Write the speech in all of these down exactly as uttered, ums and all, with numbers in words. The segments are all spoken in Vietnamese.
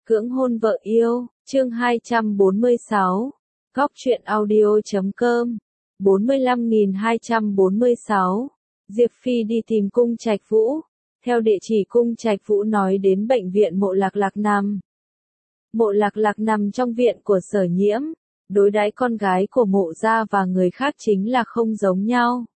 Cưỡng hôn vợ yêu, chương hai trăm bốn mươi sáu, góc truyện audio chấm com, bốn mươi lăm nghìn hai trăm bốn mươi sáu. Diệp Phi đi tìm Cung Trạch Vũ. Theo địa chỉ Cung Trạch Vũ nói đến bệnh viện Mộ Lạc Lạc nằm. Mộ Lạc Lạc nằm trong viện của Sở Nhiễm, đối đãi con gái của Mộ gia và người khác chính là không giống nhau.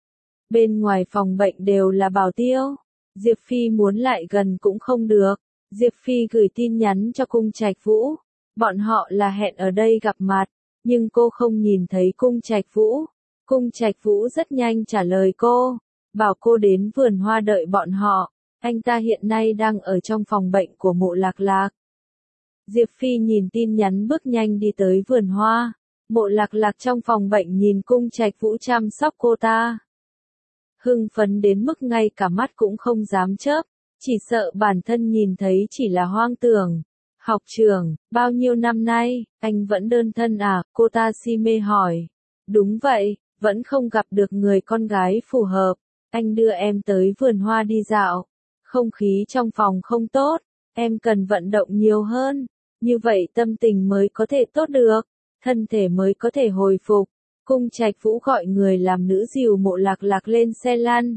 Bên ngoài phòng bệnh đều là bảo tiêu, Diệp Phi muốn lại gần cũng không được. Diệp Phi gửi tin nhắn cho Cung Trạch Vũ, bọn họ là hẹn ở đây gặp mặt, nhưng cô không nhìn thấy Cung Trạch Vũ. Cung Trạch Vũ rất nhanh trả lời cô, bảo cô đến vườn hoa đợi bọn họ, anh ta hiện nay đang ở trong phòng bệnh của Mộ Lạc Lạc. Diệp Phi nhìn tin nhắn bước nhanh đi tới vườn hoa, Mộ Lạc Lạc trong phòng bệnh nhìn Cung Trạch Vũ chăm sóc cô ta. Hưng phấn đến mức ngay cả mắt cũng không dám chớp. Chỉ sợ bản thân nhìn thấy chỉ là hoang tưởng. Học trưởng, bao nhiêu năm nay, anh vẫn đơn thân à? Cô ta si mê hỏi. Đúng vậy, vẫn không gặp được người con gái phù hợp. Anh đưa em tới vườn hoa đi dạo. Không khí trong phòng không tốt, em cần vận động nhiều hơn. Như vậy tâm tình mới có thể tốt được, thân thể mới có thể hồi phục. Cung Trạch Vũ gọi người làm nữ dìu Mộ Lạc Lạc lên xe lăn.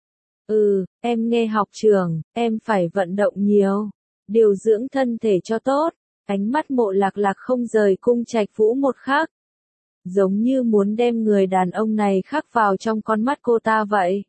Ừ, em nghe học trưởng, em phải vận động nhiều, điều dưỡng thân thể cho tốt. Ánh mắt Mộ Lạc Lạc không rời Cung Trạch Vũ một khắc. Giống như muốn đem người đàn ông này khắc vào trong con mắt cô ta vậy.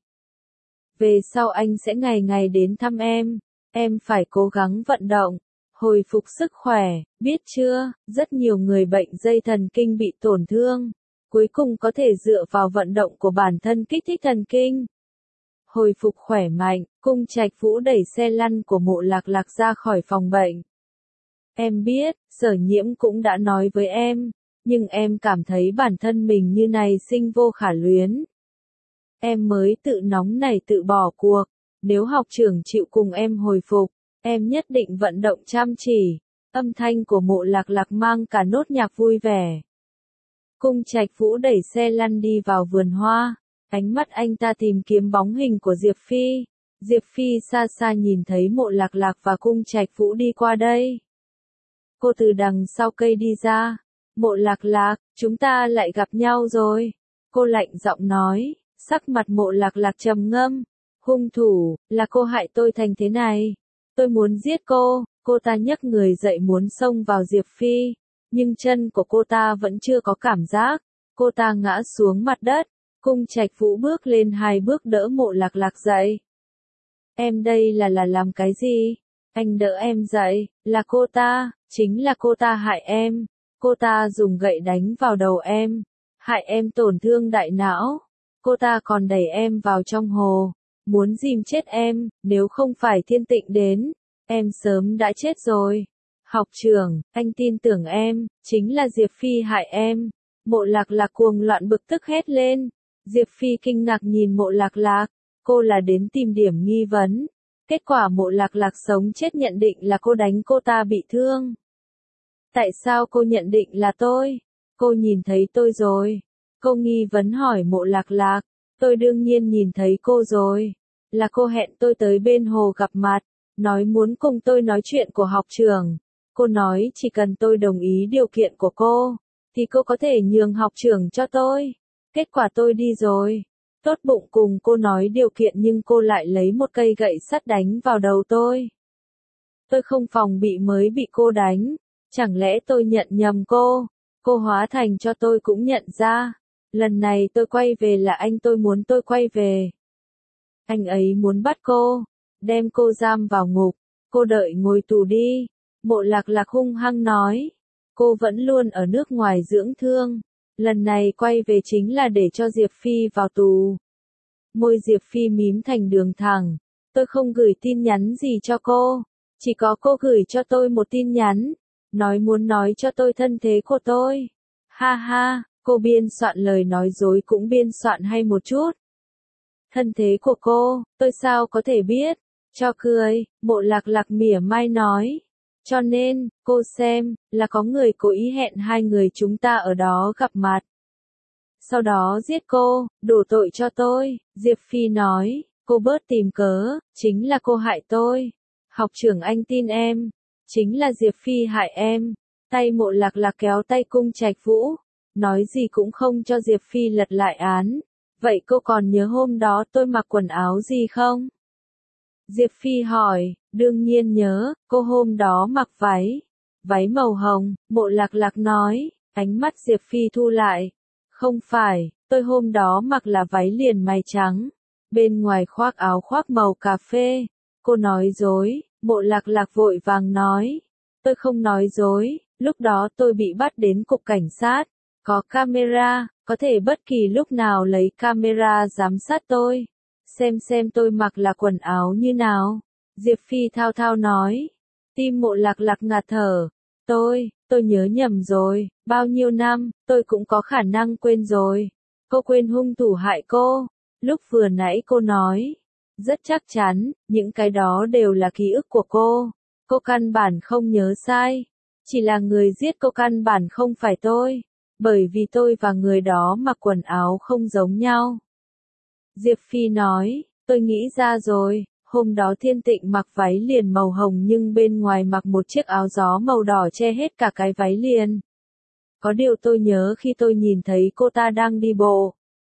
Về sau anh sẽ ngày ngày đến thăm em, em phải cố gắng vận động, hồi phục sức khỏe, biết chưa? Rất nhiều người bệnh dây thần kinh bị tổn thương, cuối cùng có thể dựa vào vận động của bản thân kích thích thần kinh. Hồi phục khỏe mạnh, Cung Trạch Vũ đẩy xe lăn của Mộ Lạc Lạc ra khỏi phòng bệnh. Em biết, Sở Nhiễm cũng đã nói với em, nhưng em cảm thấy bản thân mình như này sinh vô khả luyến. Em mới tự nóng này tự bỏ cuộc, nếu học trưởng chịu cùng em hồi phục, em nhất định vận động chăm chỉ. Âm thanh của Mộ Lạc Lạc mang cả nốt nhạc vui vẻ. Cung Trạch Vũ đẩy xe lăn đi vào vườn hoa. Ánh mắt anh ta tìm kiếm bóng hình của Diệp Phi. Diệp Phi xa xa nhìn thấy Mộ Lạc Lạc và Cung Trạch Vũ đi qua đây. Cô từ đằng sau cây đi ra. Mộ Lạc Lạc, chúng ta lại gặp nhau rồi. Cô lạnh giọng nói, sắc mặt Mộ Lạc Lạc trầm ngâm. Hung thủ, là cô hại tôi thành thế này. Tôi muốn giết cô. Cô ta nhấc người dậy muốn xông vào Diệp Phi. Nhưng chân của cô ta vẫn chưa có cảm giác. Cô ta ngã xuống mặt đất. Cung Trạch Vũ bước lên hai bước đỡ Mộ Lạc Lạc dậy. Em đây là là làm cái gì? Anh đỡ em dậy, là cô ta, chính là cô ta hại em. Cô ta dùng gậy đánh vào đầu em, hại em tổn thương đại não. Cô ta còn đẩy em vào trong hồ, muốn dìm chết em, nếu không phải Thiên Tịnh đến, em sớm đã chết rồi. Học trưởng, anh tin tưởng em, chính là Diệp Phi hại em. Mộ Lạc Lạc cuồng loạn bực tức hét lên. Diệp Phi kinh ngạc nhìn Mộ Lạc Lạc, cô là đến tìm điểm nghi vấn. Kết quả Mộ Lạc Lạc sống chết nhận định là cô đánh cô ta bị thương. Tại sao cô nhận định là tôi? Cô nhìn thấy tôi rồi. Cô nghi vấn hỏi Mộ Lạc Lạc, tôi đương nhiên nhìn thấy cô rồi. Là cô hẹn tôi tới bên hồ gặp mặt, nói muốn cùng tôi nói chuyện của học trưởng. Cô nói chỉ cần tôi đồng ý điều kiện của cô, thì cô có thể nhường học trưởng cho tôi. Kết quả tôi đi rồi. Tốt bụng cùng cô nói điều kiện nhưng cô lại lấy một cây gậy sắt đánh vào đầu tôi. Tôi không phòng bị mới bị cô đánh. Chẳng lẽ tôi nhận nhầm cô? Cô hóa thành cho tôi cũng nhận ra. Lần này tôi quay về là anh tôi muốn tôi quay về. Anh ấy muốn bắt cô, đem cô giam vào ngục. Cô đợi ngồi tù đi. Mộ Lạc Lạc hung hăng nói. Cô vẫn luôn ở nước ngoài dưỡng thương. Lần này quay về chính là để cho Diệp Phi vào tù. Môi Diệp Phi mím thành đường thẳng. Tôi không gửi tin nhắn gì cho cô. Chỉ có cô gửi cho tôi một tin nhắn. Nói muốn nói cho tôi thân thế của tôi. Ha ha, cô biên soạn lời nói dối cũng biên soạn hay một chút. Thân thế của cô, tôi sao có thể biết. Cho cười, Mộ Lạc Lạc mỉa mai nói. Cho nên, cô xem, là có người cố ý hẹn hai người chúng ta ở đó gặp mặt. Sau đó giết cô, đổ tội cho tôi. Diệp Phi nói, cô bớt tìm cớ, chính là cô hại tôi. Học trưởng anh tin em. Chính là Diệp Phi hại em. Tay Mộ Lạc Lạc kéo tay Cung Trạch Vũ, nói gì cũng không cho Diệp Phi lật lại án. Vậy cô còn nhớ hôm đó tôi mặc quần áo gì không? Diệp Phi hỏi, đương nhiên nhớ, cô hôm đó mặc váy. Váy màu hồng, Mộ Lạc Lạc nói, ánh mắt Diệp Phi thu lại. Không phải, tôi hôm đó mặc là váy liền mày trắng. Bên ngoài khoác áo khoác màu cà phê. Cô nói dối, Mộ Lạc Lạc vội vàng nói. Tôi không nói dối, lúc đó tôi bị bắt đến cục cảnh sát. Có camera, có thể bất kỳ lúc nào lấy camera giám sát tôi. Xem xem tôi mặc là quần áo như nào. Diệp Phi thao thao nói. Tim Mộ Lạc Lạc ngạt thở. Tôi, tôi nhớ nhầm rồi, bao nhiêu năm, tôi cũng có khả năng quên rồi. Cô quên hung thủ hại cô. Lúc vừa nãy cô nói. Rất chắc chắn, những cái đó đều là ký ức của cô. Cô căn bản không nhớ sai. Chỉ là người giết cô căn bản không phải tôi. Bởi vì tôi và người đó mặc quần áo không giống nhau. Diệp Phi nói, tôi nghĩ ra rồi, hôm đó Thiên Tịnh mặc váy liền màu hồng nhưng bên ngoài mặc một chiếc áo gió màu đỏ che hết cả cái váy liền. Có điều tôi nhớ khi tôi nhìn thấy cô ta đang đi bộ.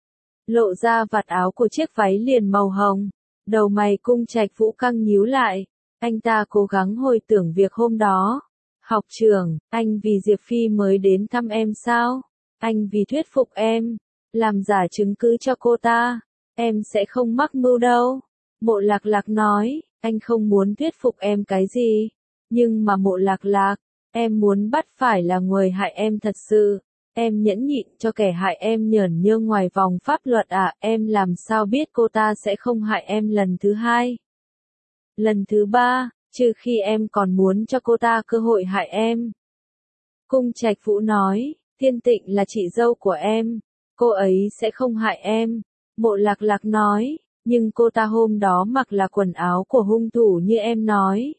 Lộ ra vạt áo của chiếc váy liền màu hồng, đầu mày Cung Trạch Vũ căng nhíu lại, anh ta cố gắng hồi tưởng việc hôm đó. Học trưởng, anh vì Diệp Phi mới đến thăm em sao? Anh vì thuyết phục em, làm giả chứng cứ cho cô ta, em sẽ không mắc mưu đâu. Mộ Lạc Lạc nói, anh không muốn thuyết phục em cái gì, nhưng mà Mộ Lạc Lạc, em muốn bắt phải là người hại em thật sự. Em nhẫn nhịn cho kẻ hại em nhởn nhơ ngoài vòng pháp luật à, em làm sao biết cô ta sẽ không hại em lần thứ hai, lần thứ ba, trừ khi em còn muốn cho cô ta cơ hội hại em. Cung Trạch Vũ nói, Thiên Tịnh là chị dâu của em, cô ấy sẽ không hại em. Mộ Lạc Lạc nói, nhưng cô ta hôm đó mặc là quần áo của hung thủ như em nói.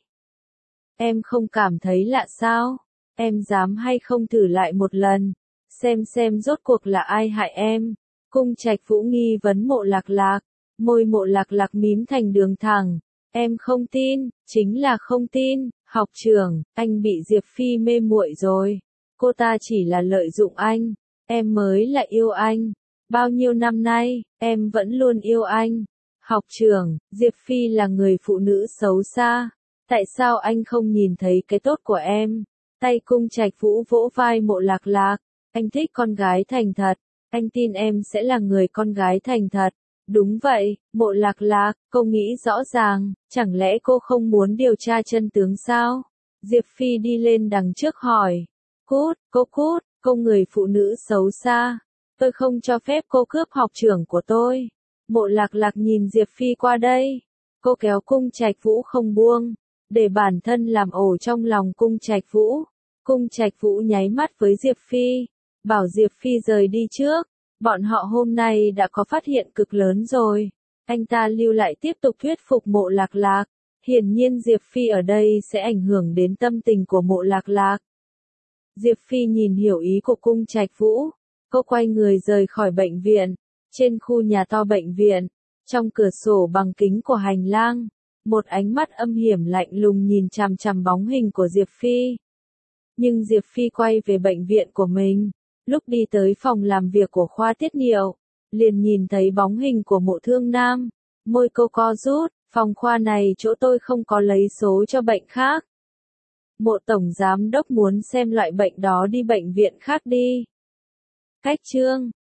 Em không cảm thấy lạ sao? Em dám hay không thử lại một lần, xem xem rốt cuộc là ai hại em. Cung Trạch Vũ nghi vấn Mộ Lạc Lạc, môi Mộ Lạc Lạc mím thành đường thẳng. Em không tin, chính là không tin, học trưởng, anh bị Diệp Phi mê muội rồi. Cô ta chỉ là lợi dụng anh, em mới là yêu anh. Bao nhiêu năm nay, em vẫn luôn yêu anh. Học trưởng, Diệp Phi là người phụ nữ xấu xa. Tại sao anh không nhìn thấy cái tốt của em? Tay Cung Trạch Vũ vỗ vai Mộ Lạc Lạc. Anh thích con gái thành thật. Anh tin em sẽ là người con gái thành thật. Đúng vậy, Mộ Lạc Lạc, cô nghĩ rõ ràng, chẳng lẽ cô không muốn điều tra chân tướng sao? Diệp Phi đi lên đằng trước hỏi. Cút, cô cút, cô người phụ nữ xấu xa. Tôi không cho phép cô cướp học trưởng của tôi. Mộ Lạc Lạc nhìn Diệp Phi qua đây. Cô kéo Cung Trạch Vũ không buông, để bản thân làm ổ trong lòng Cung Trạch Vũ. Cung Trạch Vũ nháy mắt với Diệp Phi, bảo Diệp Phi rời đi trước. Bọn họ hôm nay đã có phát hiện cực lớn rồi. Anh ta lưu lại tiếp tục thuyết phục Mộ Lạc Lạc. Hiển nhiên Diệp Phi ở đây sẽ ảnh hưởng đến tâm tình của Mộ Lạc Lạc. Diệp Phi nhìn hiểu ý của Cung Trạch Vũ. Cô quay người rời khỏi bệnh viện. Trên khu nhà to bệnh viện, trong cửa sổ bằng kính của hành lang, một ánh mắt âm hiểm lạnh lùng nhìn chằm chằm bóng hình của Diệp Phi. Nhưng Diệp Phi quay về bệnh viện của mình. Lúc đi tới phòng làm việc của khoa tiết niệu, liền nhìn thấy bóng hình của Mộ Thương Nam. Môi cô co rút, phòng khoa này chỗ tôi không có lấy số cho bệnh khác. Mộ tổng giám đốc muốn xem loại bệnh đó đi bệnh viện khác đi. Cách chương